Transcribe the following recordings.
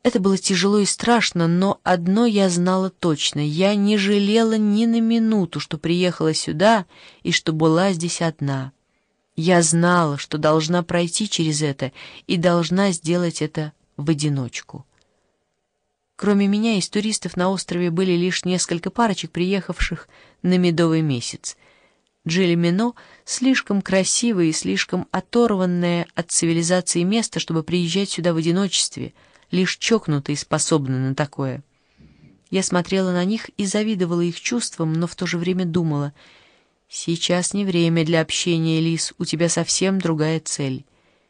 Это было тяжело и страшно, но одно я знала точно: я не жалела ни на минуту, что приехала сюда и что была здесь одна. Я знала, что должна пройти через это и должна сделать это в одиночку. Кроме меня, из туристов на острове были лишь несколько парочек, приехавших на медовый месяц. Джилли Мино слишком красивое и слишком оторванное от цивилизации место, чтобы приезжать сюда в одиночестве. Лишь чокнутые способны на такое. Я смотрела на них и завидовала их чувствам, но в то же время думала: сейчас не время для общения, Лиз, у тебя совсем другая цель.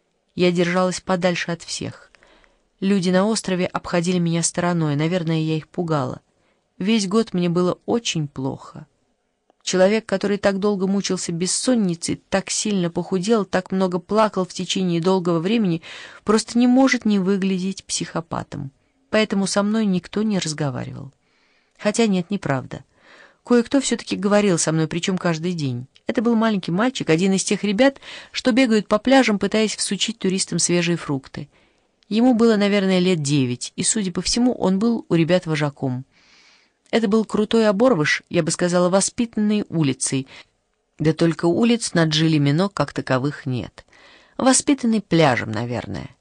Я держалась подальше от всех. Люди на острове обходили меня стороной, наверное, я их пугала. Весь год мне было очень плохо. Человек, который так долго мучился бессонницей, так сильно похудел, так много плакал в течение долгого времени, просто не может не выглядеть психопатом. Поэтому со мной никто не разговаривал. Хотя нет, неправда. Кое-кто все-таки говорил со мной, причем каждый день. Это был маленький мальчик, один из тех ребят, что бегают по пляжам, пытаясь всучить туристам свежие фрукты. Ему было, наверное, лет 9, и, судя по всему, он был у ребят вожаком. Это был крутой оборвыш, я бы сказала, воспитанный улицей. Да только улиц на Джилли Мино как таковых нет. Воспитанный пляжем, наверное.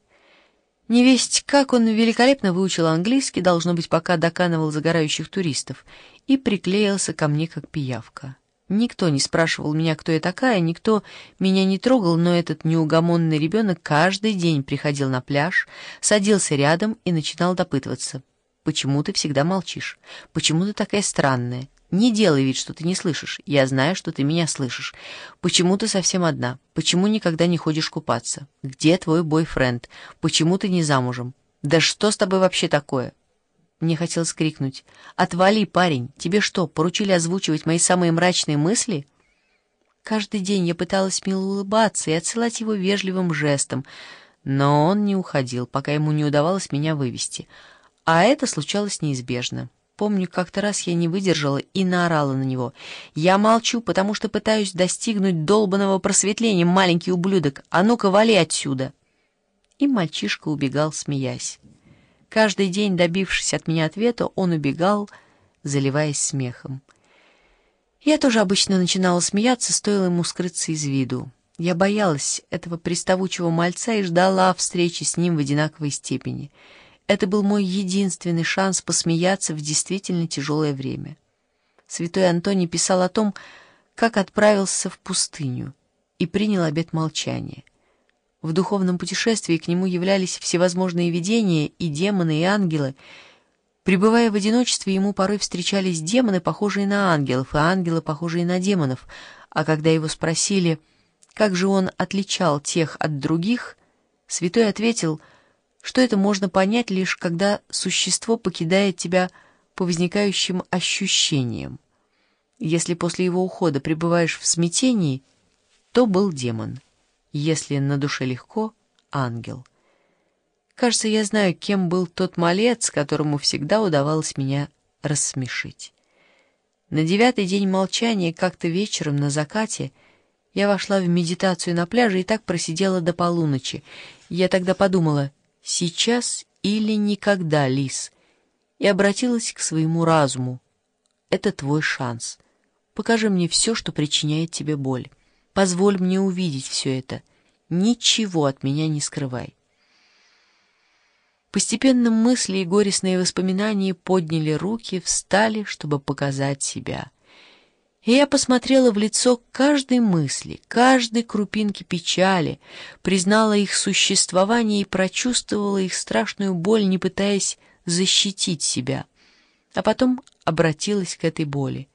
Невесть, как он великолепно выучил английский, должно быть, пока доканывал загорающих туристов, и приклеился ко мне как пиявка. Никто не спрашивал меня, кто я такая, никто меня не трогал, но этот неугомонный ребенок каждый день приходил на пляж, садился рядом и начинал допытываться: «Почему ты всегда молчишь? Почему ты такая странная? Не делай вид, что ты не слышишь. Я знаю, что ты меня слышишь. Почему ты совсем одна? Почему никогда не ходишь купаться? Где твой бойфренд? Почему ты не замужем? Да что с тобой вообще такое?» Мне хотелось крикнуть: «Отвали, парень! Тебе что, поручили озвучивать мои самые мрачные мысли?» Каждый день я пыталась мило улыбаться и отсылать его вежливым жестом, но он не уходил, пока ему не удавалось меня вывести. А это случалось неизбежно. Помню, как-то раз я не выдержала и наорала на него: «Я молчу, потому что пытаюсь достигнуть долбанного просветления, маленький ублюдок! А ну-ка, вали отсюда!» И мальчишка убегал, смеясь. Каждый день, добившись от меня ответа, он убегал, заливаясь смехом. Я тоже обычно начинала смеяться, стоило ему скрыться из виду. Я боялась этого приставучего мальца и ждала встречи с ним в одинаковой степени. Это был мой единственный шанс посмеяться в действительно тяжелое время. Святой Антоний писал о том, как отправился в пустыню и принял обет молчания. В духовном путешествии к нему являлись всевозможные видения, и демоны, и ангелы. Пребывая в одиночестве, ему порой встречались демоны, похожие на ангелов, и ангелы, похожие на демонов. А когда его спросили, как же он отличал тех от других, святой ответил, что это можно понять лишь когда существо покидает тебя по возникающим ощущениям. Если после его ухода пребываешь в смятении, то был демон. Если на душе легко — ангел. Кажется, я знаю, кем был тот малец, которому всегда удавалось меня рассмешить. На 9-й день молчания, как-то вечером на закате, я вошла в медитацию на пляже и так просидела до полуночи. Я тогда подумала: сейчас или никогда, Лиз, и обратилась к своему разуму. Это твой шанс. Покажи мне все, что причиняет тебе боль. Позволь мне увидеть все это. Ничего от меня не скрывай. Постепенно мысли и горестные воспоминания подняли руки, встали, чтобы показать себя. И я посмотрела в лицо каждой мысли, каждой крупинки печали, признала их существование и прочувствовала их страшную боль, не пытаясь защитить себя, а потом обратилась к этой боли.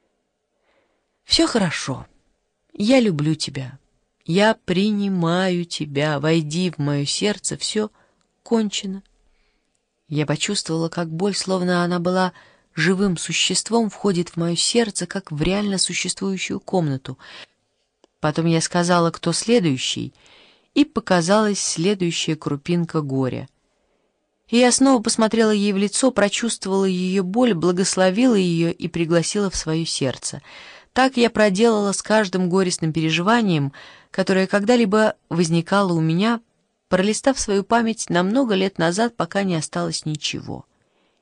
«Все хорошо. Я люблю тебя. Я принимаю тебя. Войди в мое сердце. Все кончено». Я почувствовала, как боль, словно она была живым существом, входит в мое сердце, как в реально существующую комнату. Потом я сказала, кто следующий, и показалась следующая крупинка горя. И я снова посмотрела ей в лицо, прочувствовала ее боль, благословила ее и пригласила в свое сердце. Так я проделала с каждым горестным переживанием, которое когда-либо возникало у меня, пролистав свою память на много лет назад, пока не осталось ничего.